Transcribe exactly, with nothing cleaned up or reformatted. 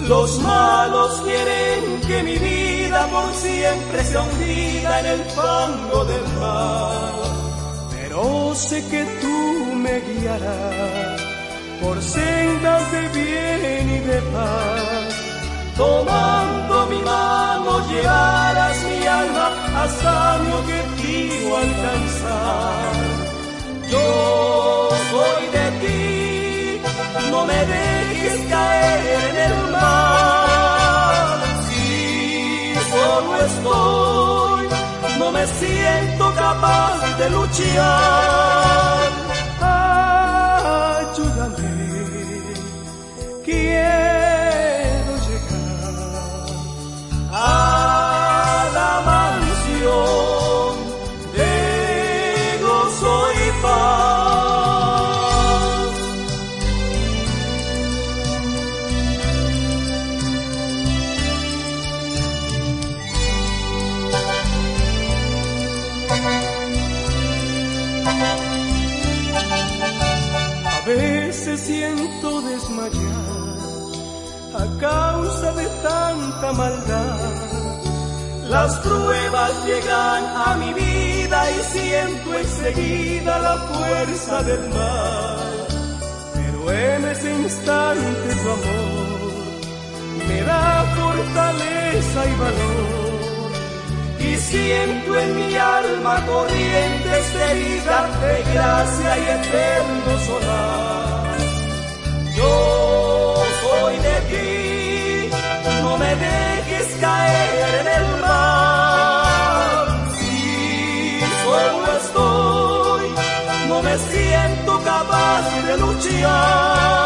Los malos quieren que mi vida por siempre se hundida en el fango del mar. Pero sé que tú me guiarás por sendas de bien y de paz. Tomando mi mano llevarás mi alma hasta mi objetivo alcanzar. Yo soy de ti, no me dejes caer en el mar. Si solo estoy, no me siento capaz de luchar. Ayúdame, quiero llegar a la mansión de gozo y paz. A veces siento desmayar a causa de tanta maldad. Las pruebas llegan a mi vida y siento enseguida la fuerza del mal. Pero en ese instante tu amor me da fortaleza y valor. Y siento en mi alma corrientes de vida, de gracia y eterno solar. Yo soy de ti, no me dejes caer en el mar. Si solo estoy, no me siento capaz de luchar.